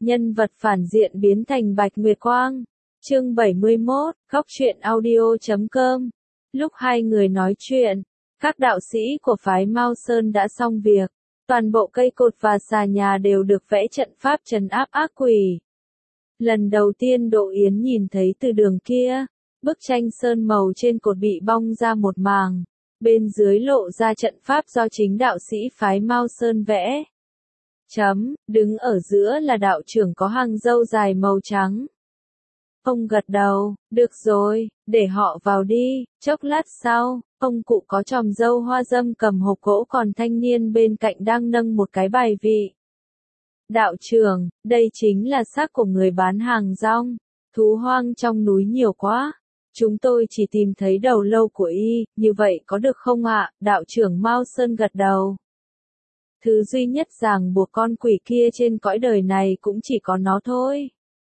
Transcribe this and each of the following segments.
Nhân vật phản diện biến thành Bạch Nguyệt Quang. Chương 71, Góc truyện audio.com. Lúc hai người nói chuyện, các đạo sĩ của phái Mao Sơn đã xong việc. Toàn bộ cây cột và xà nhà đều được vẽ trận pháp trấn áp ác quỷ. Lần đầu tiên Đỗ Yến nhìn thấy từ đường kia, bức tranh sơn màu trên cột bị bong ra một màng, bên dưới lộ ra trận pháp do chính đạo sĩ phái Mao Sơn vẽ. Đứng ở giữa là đạo trưởng có hàng râu dài màu trắng. Ông gật đầu, được rồi, để họ vào đi. Chốc lát sau, ông cụ có chòm râu hoa dâm cầm hộp gỗ, còn thanh niên bên cạnh đang nâng một cái bài vị. Đạo trưởng, đây chính là xác của người bán hàng rong. Thú hoang trong núi nhiều quá. Chúng tôi chỉ tìm thấy đầu lâu của y, như vậy có được không ạ? Đạo trưởng Mao Sơn gật đầu. Thứ duy nhất ràng buộc con quỷ kia trên cõi đời này cũng chỉ có nó thôi.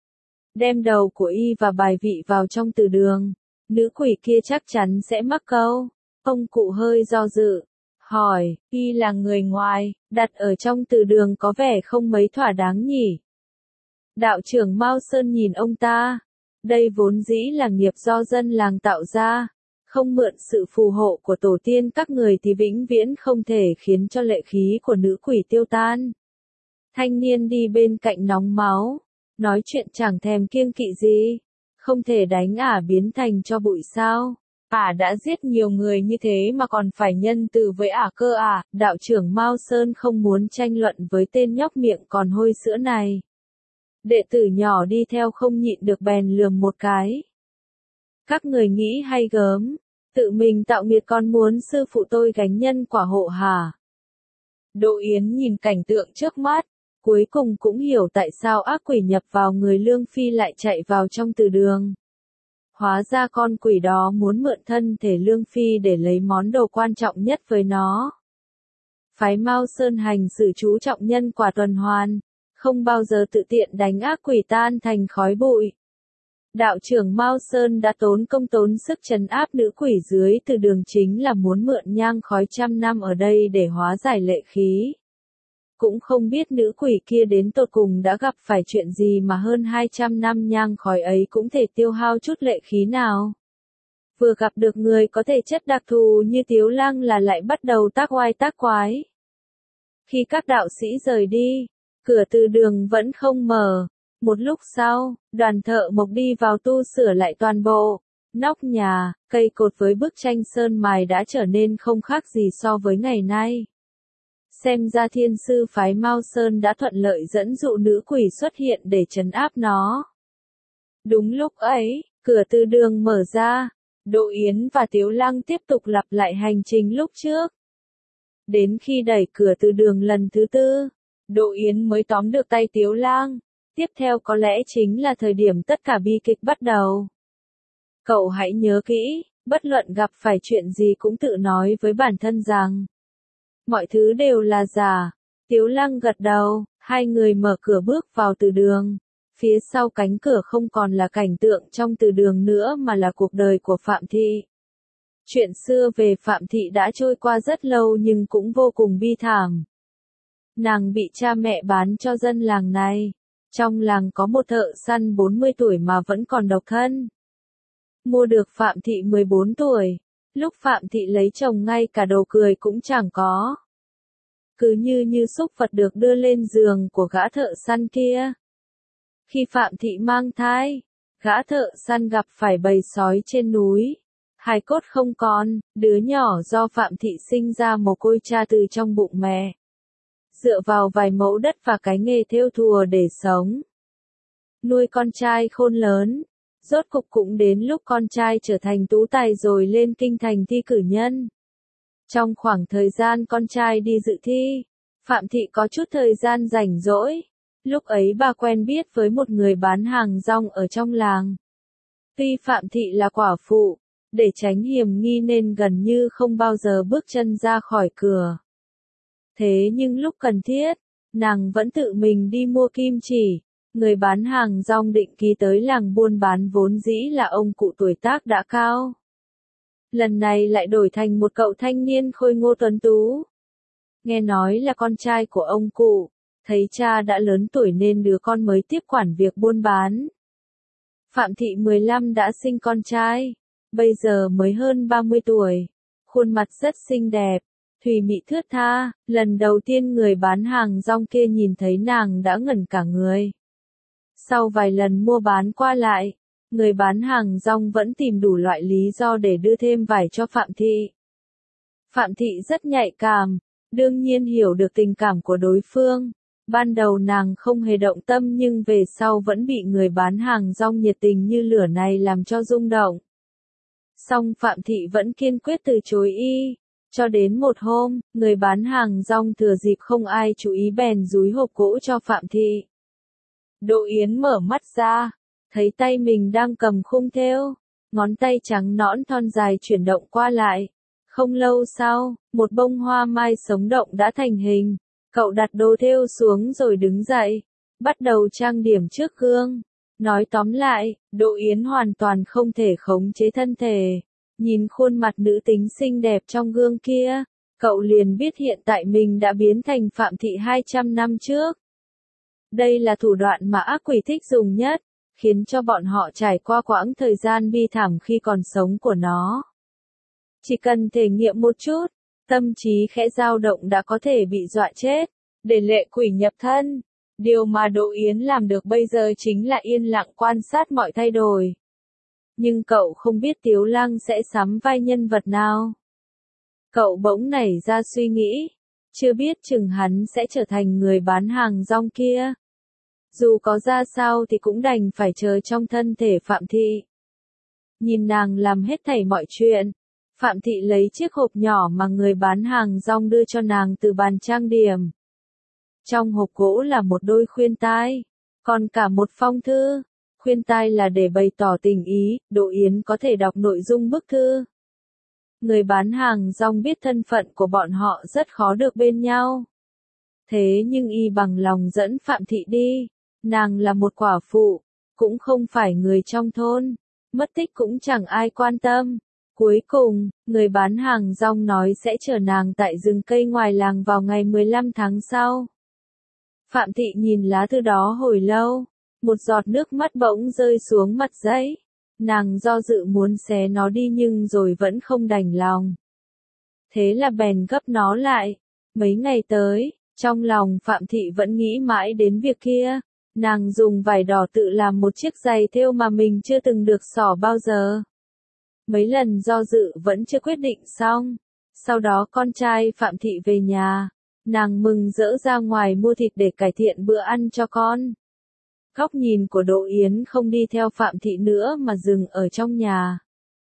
Đem đầu của y và bài vị vào trong từ đường, nữ quỷ kia chắc chắn sẽ mắc câu. Ông cụ hơi do dự, hỏi, y là người ngoài, đặt ở trong từ đường có vẻ không mấy thỏa đáng nhỉ? Đạo trưởng Mao Sơn nhìn ông ta, đây vốn dĩ là nghiệp do dân làng tạo ra, không mượn sự phù hộ của tổ tiên các người thì vĩnh viễn không thể khiến cho lệ khí của nữ quỷ tiêu tan. Thanh niên đi bên cạnh nóng máu, nói chuyện chẳng thèm kiêng kỵ gì, không thể đánh ả biến thành cho bụi sao? Ả đã giết nhiều người như thế mà còn phải nhân từ với ả cơ à? Đạo trưởng Mao Sơn không muốn tranh luận với tên nhóc miệng còn hôi sữa này. Đệ tử nhỏ đi theo không nhịn được bèn lườm một cái. Các người nghĩ hay gớm, tự mình tạo nghiệt còn muốn sư phụ tôi gánh nhân quả hộ hả? Đỗ Yến nhìn cảnh tượng trước mắt, cuối cùng cũng hiểu tại sao ác quỷ nhập vào người Lương Phi lại chạy vào trong từ đường. Hóa ra con quỷ đó muốn mượn thân thể Lương Phi để lấy món đồ quan trọng nhất với nó. Phái Mao Sơn hành sự chú trọng nhân quả tuần hoàn, không bao giờ tự tiện đánh ác quỷ tan thành khói bụi. Đạo trưởng Mao Sơn đã tốn công tốn sức trấn áp nữ quỷ dưới từ đường, chính là muốn mượn nhang khói trăm năm ở đây để hóa giải lệ khí. Cũng không biết nữ quỷ kia đến tột cùng đã gặp phải chuyện gì mà hơn 200 năm nhang khói ấy cũng thể tiêu hao chút lệ khí nào. Vừa gặp được người có thể chất đặc thù như Tiếu Lăng là lại bắt đầu tác oai tác quái. Khi các đạo sĩ rời đi, cửa từ đường vẫn không mở. Một lúc sau, đoàn thợ mộc đi vào tu sửa lại toàn bộ. Nóc nhà, cây cột với bức tranh sơn mài đã trở nên không khác gì so với ngày nay. Xem ra thiên sư phái Mao Sơn đã thuận lợi dẫn dụ nữ quỷ xuất hiện để trấn áp nó. Đúng lúc ấy, cửa từ đường mở ra, Đỗ Yến và Tiếu Lăng tiếp tục lặp lại hành trình lúc trước. Đến khi đẩy cửa từ đường lần thứ tư, Đỗ Yến mới tóm được tay Tiếu Lăng. Tiếp theo có lẽ chính là thời điểm tất cả bi kịch bắt đầu. Cậu hãy nhớ kỹ, bất luận gặp phải chuyện gì cũng tự nói với bản thân rằng mọi thứ đều là giả. Tiếu Lăng gật đầu, hai người mở cửa bước vào từ đường. Phía sau cánh cửa không còn là cảnh tượng trong từ đường nữa mà là cuộc đời của Phạm Thị. Chuyện xưa về Phạm Thị đã trôi qua rất lâu nhưng cũng vô cùng bi thảm. Nàng bị cha mẹ bán cho dân làng này. Trong làng có một thợ săn 40 tuổi mà vẫn còn độc thân. Mua được Phạm Thị 14 tuổi. Lúc Phạm Thị lấy chồng ngay cả đồ cười cũng chẳng có. Cứ như xúc vật được đưa lên giường của gã thợ săn kia. Khi Phạm Thị mang thai, gã thợ săn gặp phải bầy sói trên núi. Hài cốt không còn, đứa nhỏ do Phạm Thị sinh ra mồ côi cha từ trong bụng mẹ. Dựa vào vài mẫu đất và cái nghề thêu thùa để sống. Nuôi con trai khôn lớn. Rốt cục cũng đến lúc con trai trở thành tú tài rồi lên kinh thành thi cử nhân. Trong khoảng thời gian con trai đi dự thi, Phạm Thị có chút thời gian rảnh rỗi. Lúc ấy bà quen biết với một người bán hàng rong ở trong làng. Tuy Phạm Thị là quả phụ, để tránh hiểm nghi nên gần như không bao giờ bước chân ra khỏi cửa. Thế nhưng lúc cần thiết, nàng vẫn tự mình đi mua kim chỉ. Người bán hàng rong định kỳ tới làng buôn bán vốn dĩ là ông cụ tuổi tác đã cao. Lần này lại đổi thành một cậu thanh niên khôi ngô tuấn tú. Nghe nói là con trai của ông cụ, Thấy cha đã lớn tuổi nên đứa con mới tiếp quản việc buôn bán. Phạm Thị 15 đã sinh con trai, bây giờ mới hơn 30 tuổi. Khuôn mặt rất xinh đẹp, thùy mị thướt tha, lần đầu tiên người bán hàng rong kia nhìn thấy nàng đã ngẩn cả người. Sau vài lần mua bán qua lại, người bán hàng rong vẫn tìm đủ loại lý do để đưa thêm vải cho Phạm Thị. Phạm Thị rất nhạy cảm, đương nhiên hiểu được tình cảm của đối phương. Ban đầu nàng không hề động tâm nhưng về sau vẫn bị người bán hàng rong nhiệt tình như lửa này làm cho rung động. Song Phạm Thị vẫn kiên quyết từ chối y. Cho đến một hôm, người bán hàng rong thừa dịp không ai chú ý bèn dúi hộp gỗ cho Phạm Thị. Đỗ Yến mở mắt ra, thấy tay mình đang cầm khung thêu, ngón tay trắng nõn thon dài chuyển động qua lại. Không lâu sau, một bông hoa mai sống động đã thành hình. Cậu đặt đồ thêu xuống rồi đứng dậy, bắt đầu trang điểm trước gương. Nói tóm lại, Đỗ Yến hoàn toàn không thể khống chế thân thể. Nhìn khuôn mặt nữ tính xinh đẹp trong gương kia, cậu liền biết hiện tại mình đã biến thành Phạm Thị 200 năm trước. Đây là thủ đoạn mà ác quỷ thích dùng nhất, khiến cho bọn họ trải qua quãng thời gian bi thảm khi còn sống của nó. Chỉ cần thể nghiệm một chút, tâm trí khẽ dao động đã có thể bị dọa chết, để lệ quỷ nhập thân. Điều mà Đỗ Yến làm được bây giờ chính là yên lặng quan sát mọi thay đổi. Nhưng cậu không biết Tiếu Lăng sẽ sắm vai nhân vật nào. Cậu bỗng nảy ra suy nghĩ, chưa biết chừng hắn sẽ trở thành người bán hàng rong kia. Dù có ra sao thì cũng đành phải chờ trong thân thể Phạm Thị. Nhìn nàng làm hết thảy mọi chuyện, Phạm Thị lấy chiếc hộp nhỏ mà người bán hàng rong đưa cho nàng từ bàn trang điểm. Trong hộp gỗ là một đôi khuyên tai, còn cả một phong thư. Khuyên tai là để bày tỏ tình ý, Đỗ Yến có thể đọc nội dung bức thư. Người bán hàng rong biết thân phận của bọn họ rất khó được bên nhau. Thế nhưng y bằng lòng dẫn Phạm Thị đi. Nàng là một quả phụ, cũng không phải người trong thôn, mất tích cũng chẳng ai quan tâm. Cuối cùng, người bán hàng rong nói sẽ chờ nàng tại rừng cây ngoài làng vào ngày 15 tháng sau. Phạm Thị nhìn lá thư đó hồi lâu, một giọt nước mắt bỗng rơi xuống mặt giấy. Nàng do dự muốn xé nó đi nhưng rồi vẫn không đành lòng. Thế là bèn gấp nó lại. Mấy ngày tới, trong lòng Phạm Thị vẫn nghĩ mãi đến việc kia. Nàng dùng vải đỏ tự làm một chiếc giày thêu mà mình chưa từng được xỏ bao giờ. Mấy lần do dự vẫn chưa quyết định xong. Sau đó con trai Phạm Thị về nhà. Nàng mừng rỡ ra ngoài mua thịt để cải thiện bữa ăn cho con. Góc nhìn của Đỗ Yến không đi theo Phạm Thị nữa mà dừng ở trong nhà.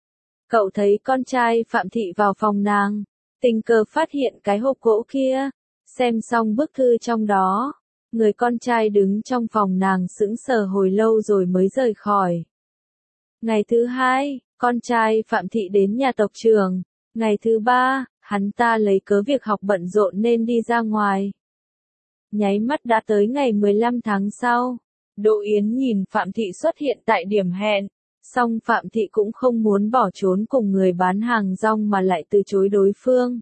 Cậu thấy con trai Phạm Thị vào phòng nàng, tình cờ phát hiện cái hộp gỗ kia, xem xong bức thư trong đó. Người con trai đứng trong phòng nàng sững sờ hồi lâu rồi mới rời khỏi. Ngày thứ hai, con trai Phạm Thị đến nhà tộc trưởng. Ngày thứ ba, hắn ta lấy cớ việc học bận rộn nên đi ra ngoài. Nháy mắt đã tới ngày 15 tháng sau. Đỗ Yến nhìn Phạm Thị xuất hiện tại điểm hẹn, song Phạm Thị cũng không muốn bỏ trốn cùng người bán hàng rong mà lại từ chối đối phương.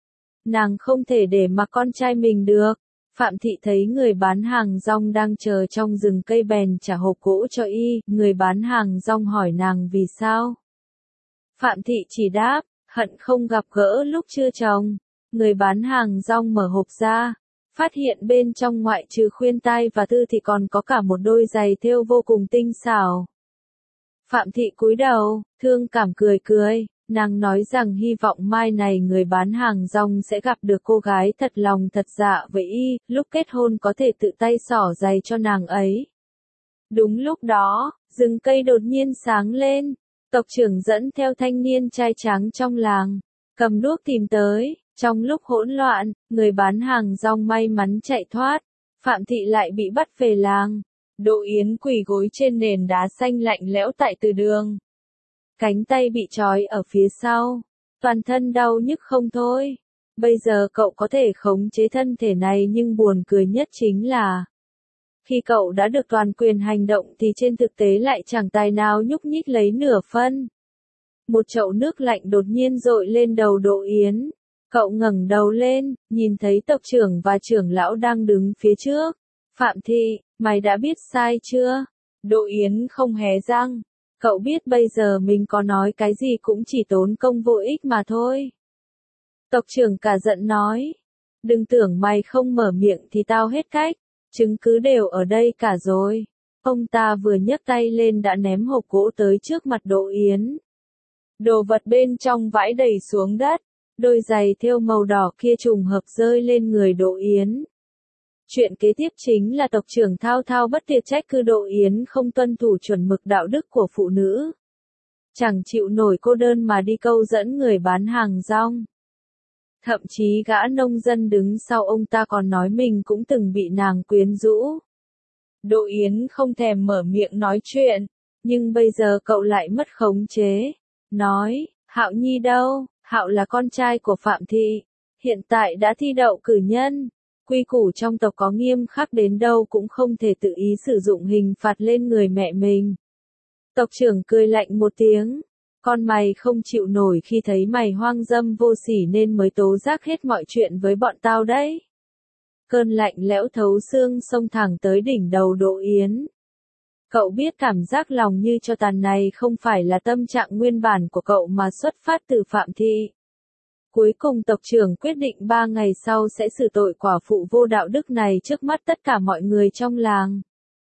Nàng không thể để mặc con trai mình được. Phạm Thị thấy người bán hàng rong đang chờ trong rừng cây bèn trả hộp gỗ cho y, người bán hàng rong hỏi nàng vì sao. Phạm Thị chỉ đáp, hận không gặp gỡ lúc chưa chồng. Người bán hàng rong mở hộp ra, phát hiện bên trong ngoại trừ khuyên tai và thư thì còn có cả một đôi giày thêu vô cùng tinh xảo. Phạm Thị cúi đầu, thương cảm cười cười, nàng nói rằng hy vọng mai này người bán hàng rong sẽ gặp được cô gái thật lòng thật dạ với y, lúc kết hôn có thể tự tay xỏ giày cho nàng ấy. Đúng lúc đó, rừng cây đột nhiên sáng lên, tộc trưởng dẫn theo thanh niên trai tráng trong làng, cầm đuốc tìm tới. Trong lúc hỗn loạn, người bán hàng rong may mắn chạy thoát, Phạm Thị lại bị bắt về làng. Đỗ Yến quỳ gối trên nền đá xanh lạnh lẽo tại từ đường. Cánh tay bị trói ở phía sau, toàn thân đau nhức không thôi. Bây giờ cậu có thể khống chế thân thể này nhưng buồn cười nhất chính là khi cậu đã được toàn quyền hành động thì trên thực tế lại chẳng tài nào nhúc nhích lấy nửa phân. Một chậu nước lạnh đột nhiên dội lên đầu Đỗ Yến. Cậu ngẩng đầu lên, nhìn thấy tộc trưởng và trưởng lão đang đứng phía trước. Phạm Thị, mày đã biết sai chưa? Đỗ Yến không hé răng. Cậu biết bây giờ mình có nói cái gì cũng chỉ tốn công vô ích mà thôi. Tộc trưởng cả giận nói. Đừng tưởng mày không mở miệng thì tao hết cách. Chứng cứ đều ở đây cả rồi. Ông ta vừa nhấc tay lên đã ném hộp gỗ tới trước mặt Đỗ Yến. Đồ vật bên trong vãi đầy xuống đất. Đôi giày thêu màu đỏ kia trùng hợp rơi lên người Đỗ Yến. Chuyện kế tiếp chính là tộc trưởng thao thao bất tuyệt trách cứ Đỗ Yến không tuân thủ chuẩn mực đạo đức của phụ nữ. Chẳng chịu nổi cô đơn mà đi câu dẫn người bán hàng rong. Thậm chí gã nông dân đứng sau ông ta còn nói mình cũng từng bị nàng quyến rũ. Đỗ Yến không thèm mở miệng nói chuyện, nhưng bây giờ cậu lại mất khống chế. Nói, Hạo Nhi đâu? Hạo là con trai của Phạm Thị, hiện tại đã thi đậu cử nhân. Quy củ trong tộc có nghiêm khắc đến đâu cũng không thể tự ý sử dụng hình phạt lên người mẹ mình. Tộc trưởng cười lạnh một tiếng. Con mày không chịu nổi khi thấy mày hoang dâm vô sỉ nên mới tố giác hết mọi chuyện với bọn tao đấy. Cơn lạnh lẽo thấu xương xông thẳng tới đỉnh đầu Đỗ Yến. Cậu biết cảm giác lòng như cho tàn này không phải là tâm trạng nguyên bản của cậu mà xuất phát từ Phạm Thị. Cuối cùng tộc trưởng quyết định 3 ngày sau sẽ xử tội quả phụ vô đạo đức này trước mắt tất cả mọi người trong làng.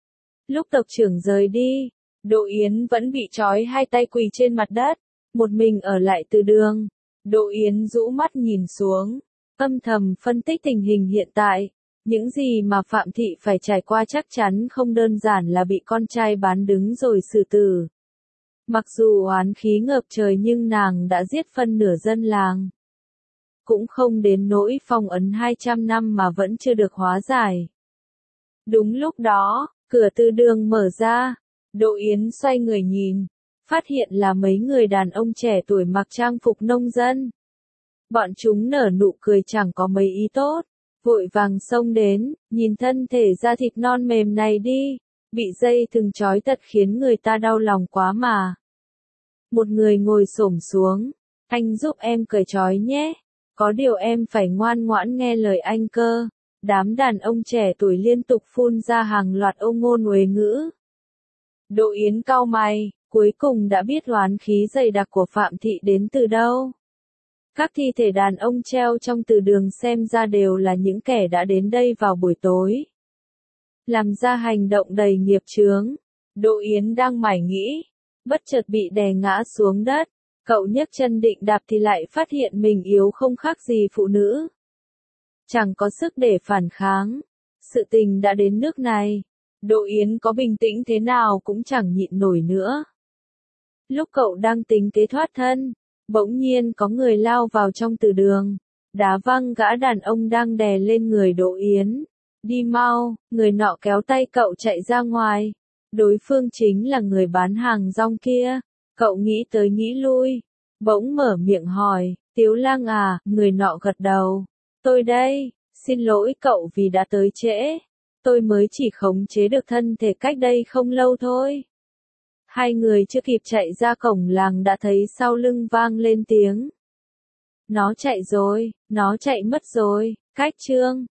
Lúc tộc trưởng rời đi, Đỗ Yến vẫn bị trói hai tay quỳ trên mặt đất, một mình ở lại từ đường. Đỗ Yến rũ mắt nhìn xuống, âm thầm phân tích tình hình hiện tại. Những gì mà Phạm Thị phải trải qua chắc chắn không đơn giản là bị con trai bán đứng rồi xử tử. Mặc dù oán khí ngập trời nhưng nàng đã giết phân nửa dân làng. Cũng không đến nỗi phong ấn 200 năm mà vẫn chưa được hóa giải. Đúng lúc đó, cửa từ đường mở ra, Đỗ Yến xoay người nhìn, phát hiện là mấy người đàn ông trẻ tuổi mặc trang phục nông dân. Bọn chúng nở nụ cười chẳng có mấy ý tốt. Vội vàng xông đến, nhìn thân thể da thịt non mềm này đi, bị dây thừng trói tật khiến người ta đau lòng quá mà. Một người ngồi xổm xuống, anh giúp em cởi trói nhé, có điều em phải ngoan ngoãn nghe lời anh cơ. Đám đàn ông trẻ tuổi liên tục phun ra hàng loạt âu ngôn uế ngữ. Đỗ Yến cau mày, cuối cùng đã biết oán khí dày đặc của Phạm Thị đến từ đâu. Các thi thể đàn ông treo trong từ đường xem ra đều là những kẻ đã đến đây vào buổi tối. Làm ra hành động đầy nghiệp chướng. Đỗ Yến đang mải nghĩ, bất chợt bị đè ngã xuống đất. Cậu nhấc chân định đạp thì lại phát hiện mình yếu không khác gì phụ nữ. Chẳng có sức để phản kháng. Sự tình đã đến nước này. Đỗ Yến có bình tĩnh thế nào cũng chẳng nhịn nổi nữa. Lúc cậu đang tính kế thoát thân, bỗng nhiên có người lao vào trong từ đường, đá văng gã đàn ông đang đè lên người Đỗ Yến. Đi mau, người nọ kéo tay cậu chạy ra ngoài. Đối phương chính là người bán hàng rong kia. Cậu nghĩ tới nghĩ lui, bỗng mở miệng hỏi, Tiếu Lang à, người nọ gật đầu. Tôi đây, xin lỗi cậu vì đã tới trễ. Tôi mới chỉ khống chế được thân thể cách đây không lâu thôi. Hai người chưa kịp chạy ra cổng làng đã thấy sau lưng vang lên tiếng. Nó chạy rồi, nó chạy mất rồi, cách Trương.